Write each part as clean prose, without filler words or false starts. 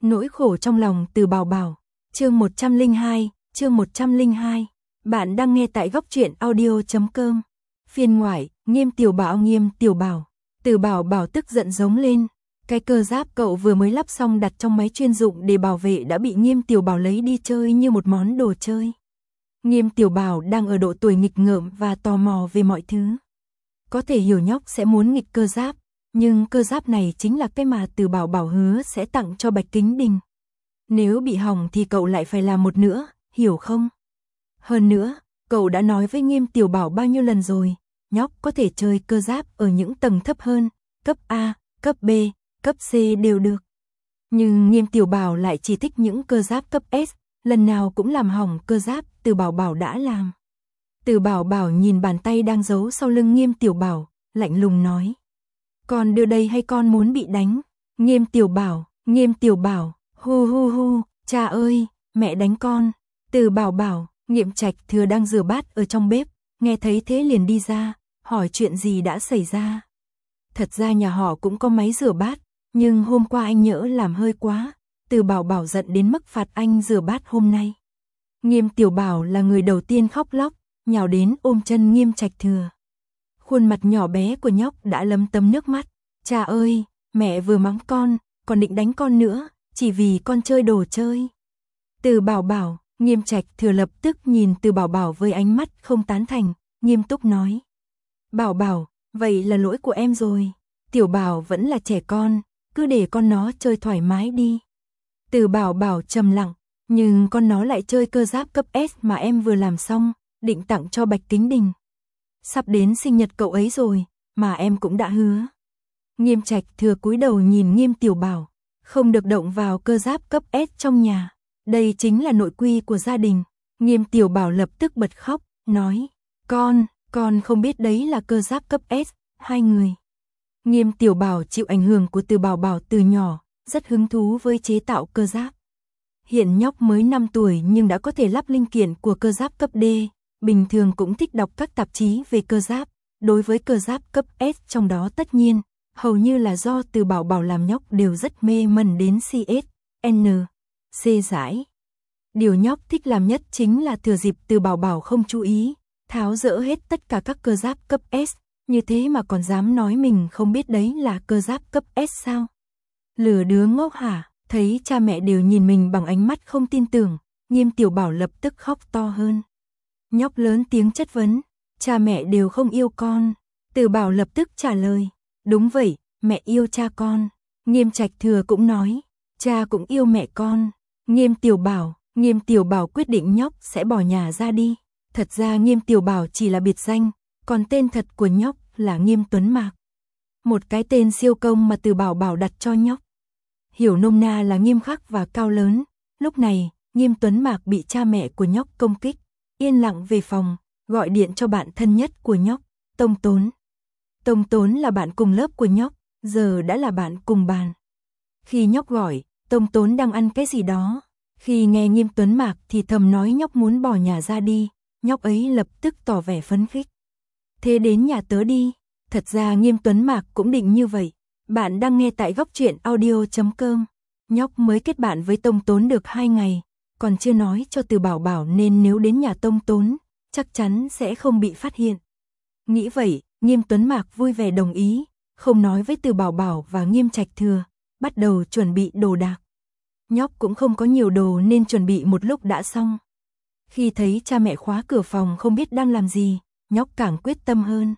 Nỗi khổ trong lòng Từ Bảo Bảo. Chương 102. Bạn đang nghe tại góc truyện audio.com. Phiên ngoại, Nghiêm Tiểu Bảo. Từ Bảo Bảo tức giận giống lên. Cái cơ giáp cậu vừa mới lắp xong đặt trong máy chuyên dụng để bảo vệ đã bị Nghiêm Tiểu Bảo lấy đi chơi như một món đồ chơi. Nghiêm Tiểu Bảo đang ở độ tuổi nghịch ngợm và tò mò về mọi thứ. Có thể hiểu nhóc sẽ muốn nghịch cơ giáp, nhưng cơ giáp này chính là cái mà Từ Bảo Bảo hứa sẽ tặng cho Bạch Kính Đình. Nếu bị hỏng thì cậu lại phải làm một nữa, hiểu không? Hơn nữa, cậu đã nói với Nghiêm Tiểu Bảo bao nhiêu lần rồi, nhóc có thể chơi cơ giáp ở những tầng thấp hơn, cấp A, cấp B, cấp C đều được. Nhưng Nghiêm Tiểu Bảo lại chỉ thích những cơ giáp cấp S, lần nào cũng làm hỏng cơ giáp Từ Bảo Bảo đã làm. Từ Bảo Bảo nhìn bàn tay đang giấu sau lưng Nghiêm Tiểu Bảo, lạnh lùng nói. Con đưa đây hay con muốn bị đánh? Nghiêm Tiểu Bảo, hu, cha ơi, mẹ đánh con. Từ Bảo Bảo, Nghiêm Trạch Thừa đang rửa bát ở trong bếp, nghe thấy thế liền đi ra, hỏi chuyện gì đã xảy ra. Thật ra nhà họ cũng có máy rửa bát, nhưng hôm qua anh nhỡ làm hơi quá, Từ Bảo Bảo giận đến mức phạt anh rửa bát hôm nay. Nghiêm Tiểu Bảo là người đầu tiên khóc lóc, nhào đến ôm chân Nghiêm Trạch Thừa. Khuôn mặt nhỏ bé của nhóc đã lấm tấm nước mắt. Cha ơi, mẹ vừa mắng con, còn định đánh con nữa, chỉ vì con chơi đồ chơi. Từ Bảo Bảo, Nghiêm Trạch Thừa lập tức nhìn Từ Bảo Bảo với ánh mắt không tán thành, nghiêm túc nói. Bảo Bảo, vậy là lỗi của em rồi. Tiểu Bảo vẫn là trẻ con, cứ để con nó chơi thoải mái đi. Từ Bảo Bảo trầm lặng, nhưng con nó lại chơi cơ giáp cấp S mà em vừa làm xong, định tặng cho Bạch Kính Đình. Sắp đến sinh nhật cậu ấy rồi, mà em cũng đã hứa. Nghiêm Trạch Thừa cúi đầu nhìn Nghiêm Tiểu Bảo, không được động vào cơ giáp cấp S trong nhà. Đây chính là nội quy của gia đình. Nghiêm Tiểu Bảo lập tức bật khóc, nói, con không biết đấy là cơ giáp cấp S, hai người. Nghiêm Tiểu Bảo chịu ảnh hưởng của Từ Bảo Bảo từ nhỏ, rất hứng thú với chế tạo cơ giáp. Hiện nhóc mới 5 tuổi nhưng đã có thể lắp linh kiện của cơ giáp cấp D, bình thường cũng thích đọc các tạp chí về cơ giáp. Đối với cơ giáp cấp S trong đó tất nhiên, hầu như là do Từ Bảo Bảo làm nhóc đều rất mê mẩn đến CS, N, C giải. Điều nhóc thích làm nhất chính là thừa dịp Từ Bảo Bảo không chú ý, tháo dỡ hết tất cả các cơ giáp cấp S, như thế mà còn dám nói mình không biết đấy là cơ giáp cấp S sao? Lừa đứa ngốc hả? Thấy cha mẹ đều nhìn mình bằng ánh mắt không tin tưởng, Nghiêm Tiểu Bảo lập tức khóc to hơn. Nhóc lớn tiếng chất vấn, cha mẹ đều không yêu con. Từ Bảo lập tức trả lời, đúng vậy, mẹ yêu cha con. Nghiêm Trạch Thừa cũng nói, cha cũng yêu mẹ con. Nghiêm Tiểu Bảo quyết định nhóc sẽ bỏ nhà ra đi. Thật ra Nghiêm Tiểu Bảo chỉ là biệt danh, còn tên thật của nhóc là Nghiêm Tuấn Mạc. Một cái tên siêu công mà Từ Bảo Bảo đặt cho nhóc. Hiểu nôm na là nghiêm khắc và cao lớn. Lúc này, Nghiêm Tuấn Mạc bị cha mẹ của nhóc công kích. Yên lặng về phòng, gọi điện cho bạn thân nhất của nhóc, Tông Tốn. Tông Tốn là bạn cùng lớp của nhóc, giờ đã là bạn cùng bàn. Khi nhóc gọi, Tông Tốn đang ăn cái gì đó. Khi nghe Nghiêm Tuấn Mạc thì thầm nói nhóc muốn bỏ nhà ra đi, nhóc ấy lập tức tỏ vẻ phấn khích. Thế đến nhà tớ đi. Thật ra Nghiêm Tuấn Mạc cũng định như vậy. Bạn đang nghe tại góc truyện audio.com. Nhóc mới kết bạn với Tông Tốn được 2 ngày, còn chưa nói cho Từ Bảo Bảo nên nếu đến nhà Tông Tốn, chắc chắn sẽ không bị phát hiện. Nghĩ vậy, Nghiêm Tuấn Mạc vui vẻ đồng ý, không nói với Từ Bảo Bảo và Nghiêm Trạch Thừa, bắt đầu chuẩn bị đồ đạc. Nhóc cũng không có nhiều đồ nên chuẩn bị một lúc đã xong. Khi thấy cha mẹ khóa cửa phòng không biết đang làm gì, nhóc càng quyết tâm hơn.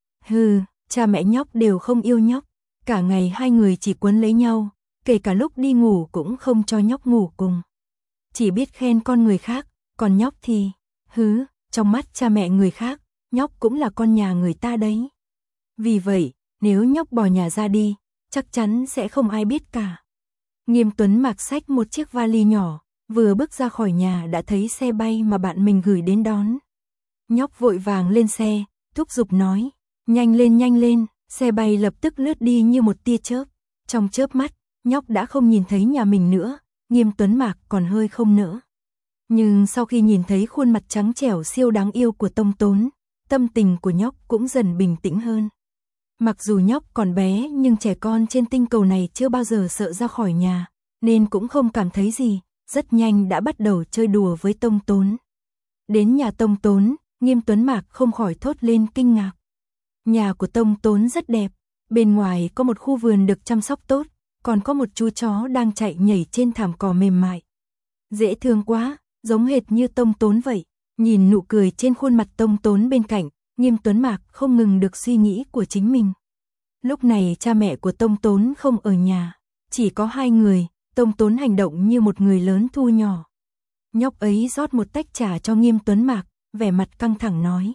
Hừ, cha mẹ nhóc đều không yêu nhóc, cả ngày hai người chỉ quấn lấy nhau, kể cả lúc đi ngủ cũng không cho nhóc ngủ cùng. Chỉ biết khen con người khác, còn nhóc thì, trong mắt cha mẹ người khác, nhóc cũng là con nhà người ta đấy. Vì vậy, nếu nhóc bỏ nhà ra đi, chắc chắn sẽ không ai biết cả. Nghiêm Tuấn Mạc xách một chiếc vali nhỏ, vừa bước ra khỏi nhà đã thấy xe bay mà bạn mình gửi đến đón. Nhóc vội vàng lên xe, thúc giục nói, nhanh lên, xe bay lập tức lướt đi như một tia chớp. Trong chớp mắt, nhóc đã không nhìn thấy nhà mình nữa, Nghiêm Tuấn Mạc còn hơi không nỡ. Nhưng sau khi nhìn thấy khuôn mặt trắng trẻo siêu đáng yêu của Tông Tốn, tâm tình của nhóc cũng dần bình tĩnh hơn. Mặc dù nhóc còn bé nhưng trẻ con trên tinh cầu này chưa bao giờ sợ ra khỏi nhà, nên cũng không cảm thấy gì, rất nhanh đã bắt đầu chơi đùa với Tông Tốn. Đến nhà Tông Tốn, Nghiêm Tuấn Mạc không khỏi thốt lên kinh ngạc. Nhà của Tông Tốn rất đẹp, bên ngoài có một khu vườn được chăm sóc tốt, còn có một chú chó đang chạy nhảy trên thảm cỏ mềm mại. Dễ thương quá, giống hệt như Tông Tốn vậy. Nhìn nụ cười trên khuôn mặt Tông Tốn bên cạnh, Nghiêm Tuấn Mạc không ngừng được suy nghĩ của chính mình. Lúc này cha mẹ của Tông Tốn không ở nhà, chỉ có hai người, Tông Tốn hành động như một người lớn thu nhỏ. Nhóc ấy rót một tách trà cho Nghiêm Tuấn Mạc, vẻ mặt căng thẳng nói.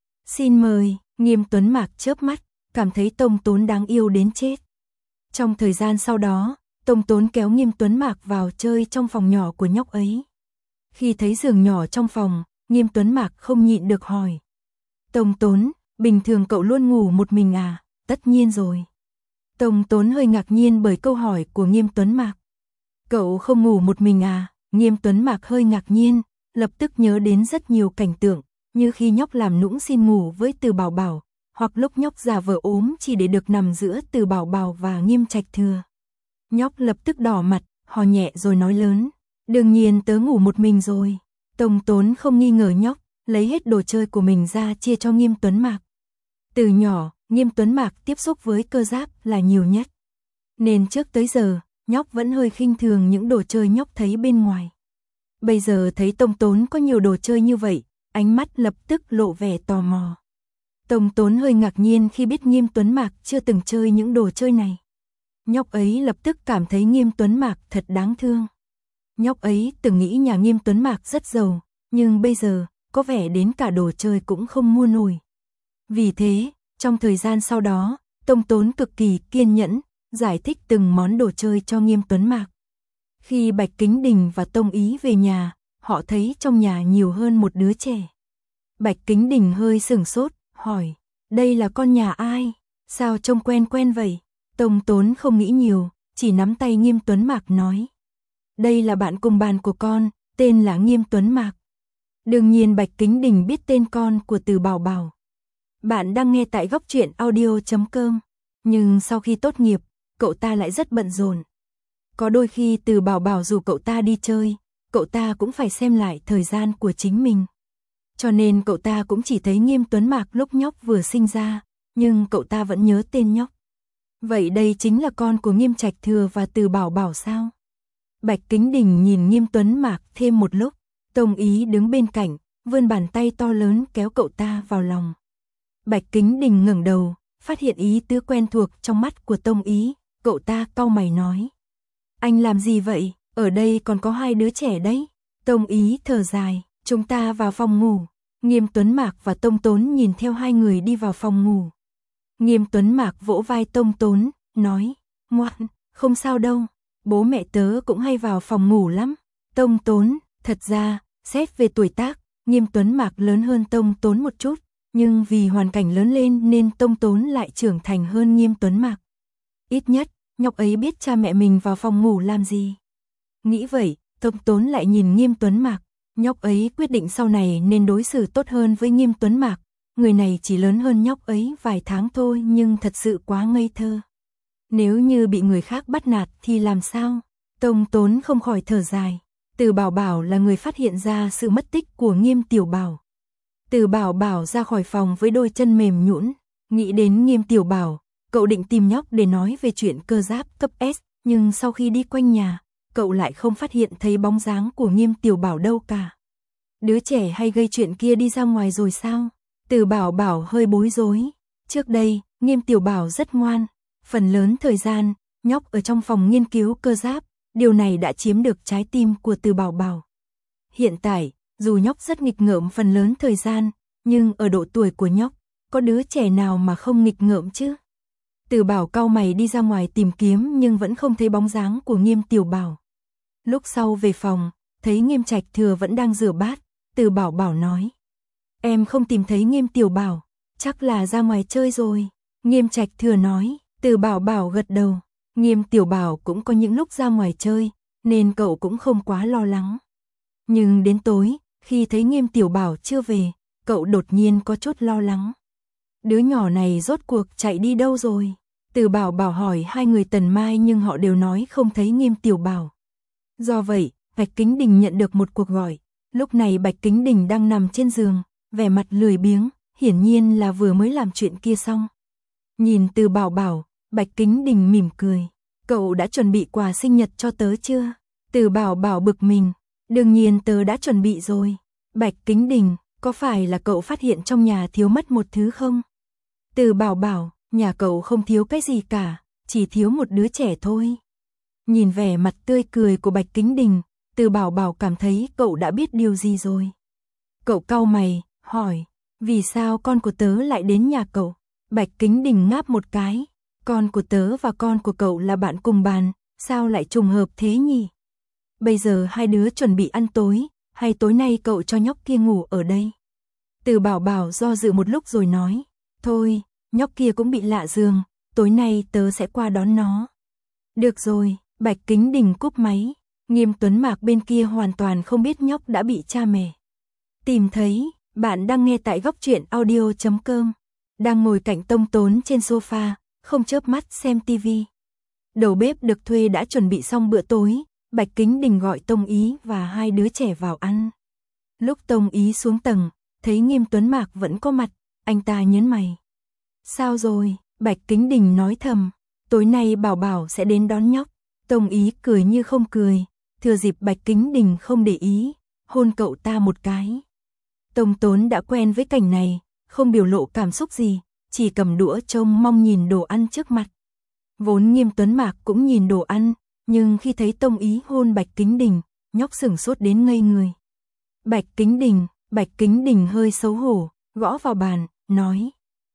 Xin mời. Nghiêm Tuấn Mạc chớp mắt, cảm thấy Tông Tốn đáng yêu đến chết. Trong thời gian sau đó, Tông Tốn kéo Nghiêm Tuấn Mạc vào chơi trong phòng nhỏ của nhóc ấy. Khi thấy giường nhỏ trong phòng, Nghiêm Tuấn Mạc không nhịn được hỏi. Tông Tốn, bình thường cậu luôn ngủ một mình à? Tất nhiên rồi. Tông Tốn hơi ngạc nhiên bởi câu hỏi của Nghiêm Tuấn Mạc. Cậu không ngủ một mình à? Nghiêm Tuấn Mạc hơi ngạc nhiên, lập tức nhớ đến rất nhiều cảnh tượng, như khi nhóc làm nũng xin ngủ với Từ Bảo Bảo, hoặc lúc nhóc giả vờ ốm chỉ để được nằm giữa Từ Bảo Bảo và Nghiêm Trạch Thừa. Nhóc lập tức đỏ mặt, hò nhẹ rồi nói lớn. Đương nhiên tớ ngủ một mình rồi. Tông Tốn không nghi ngờ nhóc, lấy hết đồ chơi của mình ra chia cho Nghiêm Tuấn Mạc. Từ nhỏ, Nghiêm Tuấn Mạc tiếp xúc với cơ giáp là nhiều nhất. Nên trước tới giờ, nhóc vẫn hơi khinh thường những đồ chơi nhóc thấy bên ngoài. Bây giờ thấy Tông Tốn có nhiều đồ chơi như vậy, ánh mắt lập tức lộ vẻ tò mò. Tông Tốn hơi ngạc nhiên khi biết Nghiêm Tuấn Mạc chưa từng chơi những đồ chơi này. Nhóc ấy lập tức cảm thấy Nghiêm Tuấn Mạc thật đáng thương. Nhóc ấy từng nghĩ nhà Nghiêm Tuấn Mạc rất giàu, nhưng bây giờ, có vẻ đến cả đồ chơi cũng không mua nổi. Vì thế, trong thời gian sau đó, Tông Tốn cực kỳ kiên nhẫn, giải thích từng món đồ chơi cho Nghiêm Tuấn Mạc. Khi Bạch Kính Đình và Tông Ý về nhà, họ thấy trong nhà nhiều hơn một đứa trẻ. Bạch Kính Đình hơi sửng sốt, hỏi, đây là con nhà ai? Sao trông quen quen vậy? Tông Tốn không nghĩ nhiều, chỉ nắm tay Nghiêm Tuấn Mạc nói. Đây là bạn cùng bàn của con, tên là Nghiêm Tuấn Mạc. Đương nhiên Bạch Kính Đình biết tên con của Từ Bảo Bảo. Bạn đang nghe tại Góc Truyện Audio.com. Nhưng sau khi tốt nghiệp, cậu ta lại rất bận rộn. Có đôi khi Từ Bảo Bảo rủ cậu ta đi chơi, cậu ta cũng phải xem lại thời gian của chính mình. Cho nên cậu ta cũng chỉ thấy Nghiêm Tuấn Mạc lúc nhóc vừa sinh ra, nhưng cậu ta vẫn nhớ tên nhóc. Vậy đây chính là con của Nghiêm Trạch Thừa và Từ Bảo Bảo sao? Bạch Kính Đình nhìn Nghiêm Tuấn Mạc thêm một lúc, Tông Ý đứng bên cạnh, vươn bàn tay to lớn kéo cậu ta vào lòng. Bạch Kính Đình ngẩng đầu, phát hiện ý tứ quen thuộc trong mắt của Tông Ý, cậu ta cau mày nói. Anh làm gì vậy? Ở đây còn có hai đứa trẻ đấy. Tông Ý thở dài, chúng ta vào phòng ngủ. Nghiêm Tuấn Mạc và Tông Tốn nhìn theo hai người đi vào phòng ngủ. Nghiêm Tuấn Mạc vỗ vai Tông Tốn, nói, ngoan, không sao đâu, bố mẹ tớ cũng hay vào phòng ngủ lắm. Tông Tốn, thật ra, xét về tuổi tác, Nghiêm Tuấn Mạc lớn hơn Tông Tốn một chút, nhưng vì hoàn cảnh lớn lên nên Tông Tốn lại trưởng thành hơn Nghiêm Tuấn Mạc. Ít nhất, nhóc ấy biết cha mẹ mình vào phòng ngủ làm gì. Nghĩ vậy, Tông Tốn lại nhìn Nghiêm Tuấn Mạc, nhóc ấy quyết định sau này nên đối xử tốt hơn với Nghiêm Tuấn Mạc. Người này chỉ lớn hơn nhóc ấy vài tháng thôi nhưng thật sự quá ngây thơ. Nếu như bị người khác bắt nạt thì làm sao? Tông Tốn không khỏi thở dài. Từ Bảo Bảo là người phát hiện ra sự mất tích của Nghiêm Tiểu Bảo. Từ Bảo Bảo ra khỏi phòng với đôi chân mềm nhũn, nghĩ đến Nghiêm Tiểu Bảo, cậu định tìm nhóc để nói về chuyện cơ giáp cấp S, nhưng sau khi đi quanh nhà, cậu lại không phát hiện thấy bóng dáng của Nghiêm Tiểu Bảo đâu cả. Đứa trẻ hay gây chuyện kia đi ra ngoài rồi sao? Từ Bảo Bảo hơi bối rối. Trước đây, Nghiêm Tiểu Bảo rất ngoan, phần lớn thời gian, nhóc ở trong phòng nghiên cứu cơ giáp, điều này đã chiếm được trái tim của Từ Bảo Bảo. Hiện tại, dù nhóc rất nghịch ngợm phần lớn thời gian, nhưng ở độ tuổi của nhóc, có đứa trẻ nào mà không nghịch ngợm chứ? Từ Bảo cau mày đi ra ngoài tìm kiếm nhưng vẫn không thấy bóng dáng của Nghiêm Tiểu Bảo. Lúc sau về phòng, thấy Nghiêm Trạch Thừa vẫn đang rửa bát, Từ Bảo Bảo nói. Em không tìm thấy Nghiêm Tiểu Bảo, chắc là ra ngoài chơi rồi. Nghiêm Trạch Thừa nói, Từ Bảo Bảo gật đầu. Nghiêm Tiểu Bảo cũng có những lúc ra ngoài chơi, nên cậu cũng không quá lo lắng. Nhưng đến tối, khi thấy Nghiêm Tiểu Bảo chưa về, cậu đột nhiên có chút lo lắng. Đứa nhỏ này rốt cuộc chạy đi đâu rồi? Từ Bảo Bảo hỏi hai người Tần Mai nhưng họ đều nói không thấy Nghiêm Tiểu Bảo. Do vậy, Bạch Kính Đình nhận được một cuộc gọi. Lúc này Bạch Kính Đình đang nằm trên giường, vẻ mặt lười biếng, hiển nhiên là vừa mới làm chuyện kia xong. Nhìn Từ Bảo Bảo, Bạch Kính Đình mỉm cười. Cậu đã chuẩn bị quà sinh nhật cho tớ chưa? Từ Bảo Bảo bực mình. Đương nhiên tớ đã chuẩn bị rồi. Bạch Kính Đình, có phải là cậu phát hiện trong nhà thiếu mất một thứ không? Từ Bảo Bảo, nhà cậu không thiếu cái gì cả, chỉ thiếu một đứa trẻ thôi. Nhìn vẻ mặt tươi cười của Bạch Kính Đình, Từ Bảo Bảo cảm thấy cậu đã biết điều gì rồi. Cậu cau mày, hỏi, vì sao con của tớ lại đến nhà cậu? Bạch Kính Đình ngáp một cái, con của tớ và con của cậu là bạn cùng bàn, sao lại trùng hợp thế nhỉ? Bây giờ hai đứa chuẩn bị ăn tối, hay tối nay cậu cho nhóc kia ngủ ở đây? Từ Bảo Bảo do dự một lúc rồi nói, thôi, nhóc kia cũng bị lạ giường, tối nay tớ sẽ qua đón nó. Được rồi, Bạch Kính Đình cúp máy. Nghiêm Tuấn Mạc bên kia hoàn toàn không biết nhóc đã bị cha mẹ tìm thấy. Bạn đang nghe tại góc truyện audio.com. Đang ngồi cạnh Tông Tốn trên sofa, không chớp mắt xem tivi. Đầu bếp được thuê đã chuẩn bị xong bữa tối. Bạch Kính Đình gọi Tông Ý và hai đứa trẻ vào ăn. Lúc Tông Ý xuống tầng, thấy Nghiêm Tuấn Mạc vẫn có mặt, anh ta nhớn mày. Sao rồi? Bạch Kính Đình nói thầm, tối nay Bảo Bảo sẽ đến đón nhóc. Tông Ý cười như không cười, thừa dịp Bạch Kính Đình không để ý, hôn cậu ta một cái. Tông Tốn đã quen với cảnh này, không biểu lộ cảm xúc gì, chỉ cầm đũa trông mong nhìn đồ ăn trước mặt. Vốn Nghiêm Tuấn Mạc cũng nhìn đồ ăn, nhưng khi thấy Tông Ý hôn Bạch Kính Đình, nhóc sửng sốt đến ngây người. Bạch Kính Đình hơi xấu hổ, gõ vào bàn, nói.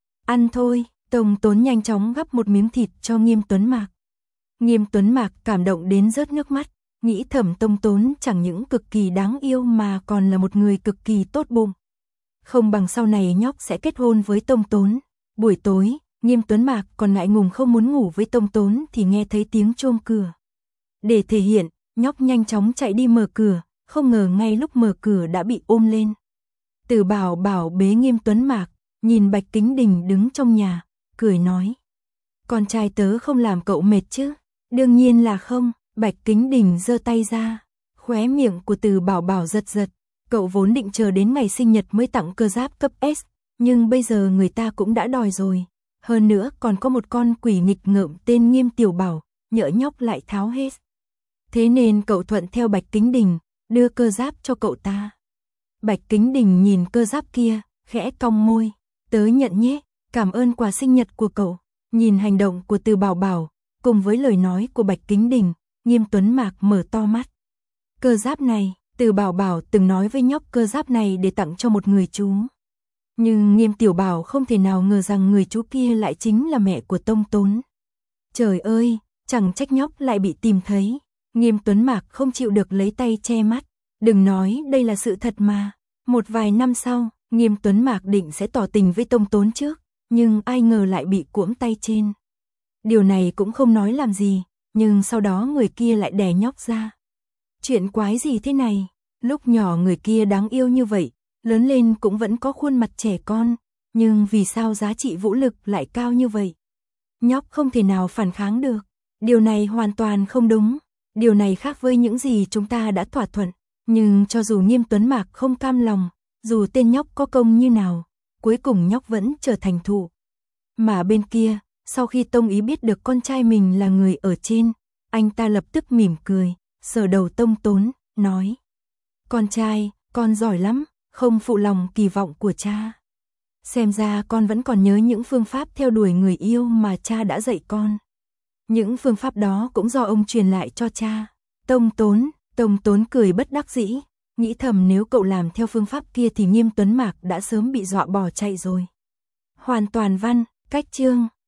Ăn thôi. Tông Tốn nhanh chóng gắp một miếng thịt cho Nghiêm Tuấn Mạc. Nghiêm Tuấn Mạc cảm động đến rớt nước mắt, nghĩ thầm Tông Tốn chẳng những cực kỳ đáng yêu mà còn là một người cực kỳ tốt bụng. Không bằng sau này nhóc sẽ kết hôn với Tông Tốn. Buổi tối, Nghiêm Tuấn Mạc còn ngại ngùng không muốn ngủ với Tông Tốn thì nghe thấy tiếng chuông cửa. Để thể hiện, nhóc nhanh chóng chạy đi mở cửa, không ngờ ngay lúc mở cửa đã bị ôm lên. Từ Bảo Bảo bế Nghiêm Tuấn Mạc, nhìn Bạch Kính Đình đứng trong nhà, cười nói. Con trai tớ không làm cậu mệt chứ? Đương nhiên là không. Bạch Kính Đình giơ tay ra, khóe miệng của Từ Bảo Bảo giật giật. Cậu vốn định chờ đến ngày sinh nhật mới tặng cơ giáp cấp S, nhưng bây giờ người ta cũng đã đòi rồi. Hơn nữa còn có một con quỷ nghịch ngợm tên Nghiêm Tiểu Bảo, nhỡ nhóc lại tháo hết. Thế nên cậu thuận theo Bạch Kính Đình, đưa cơ giáp cho cậu ta. Bạch Kính Đình nhìn cơ giáp kia, khẽ cong môi. Tớ nhận nhé, cảm ơn quà sinh nhật của cậu. Nhìn hành động của Từ Bảo Bảo, cùng với lời nói của Bạch Kính Đình, Nghiêm Tuấn Mạc mở to mắt. Cơ giáp này, Từ Bảo Bảo từng nói với nhóc cơ giáp này để tặng cho một người chú. Nhưng Nghiêm Tiểu Bảo không thể nào ngờ rằng người chú kia lại chính là mẹ của Tông Tốn. Trời ơi, chẳng trách nhóc lại bị tìm thấy. Nghiêm Tuấn Mạc không chịu được lấy tay che mắt. Đừng nói đây là sự thật mà. Một vài năm sau, Nghiêm Tuấn Mạc định sẽ tỏ tình với Tông Tốn trước, nhưng ai ngờ lại bị cuỗm tay trên. Điều này cũng không nói làm gì, nhưng sau đó người kia lại đè nhóc ra. Chuyện quái gì thế này? Lúc nhỏ người kia đáng yêu như vậy, lớn lên cũng vẫn có khuôn mặt trẻ con, nhưng vì sao giá trị vũ lực lại cao như vậy? Nhóc không thể nào phản kháng được. Điều này hoàn toàn không đúng. Điều này khác với những gì chúng ta đã thỏa thuận. Nhưng cho dù Nghiêm Tuấn Mạc không cam lòng, dù tên nhóc có công như nào, cuối cùng nhóc vẫn trở thành thụ. Mà bên kia, sau khi Tông Ý biết được con trai mình là người ở trên, anh ta lập tức mỉm cười, sờ đầu Tông Tốn, nói. Con trai, con giỏi lắm, không phụ lòng kỳ vọng của cha. Xem ra con vẫn còn nhớ những phương pháp theo đuổi người yêu mà cha đã dạy con. Những phương pháp đó cũng do ông truyền lại cho cha. Tông Tốn cười bất đắc dĩ, nghĩ thầm nếu cậu làm theo phương pháp kia thì Nghiêm Tuấn Mạc đã sớm bị dọa bỏ chạy rồi. Hoàn toàn văn, cách chương.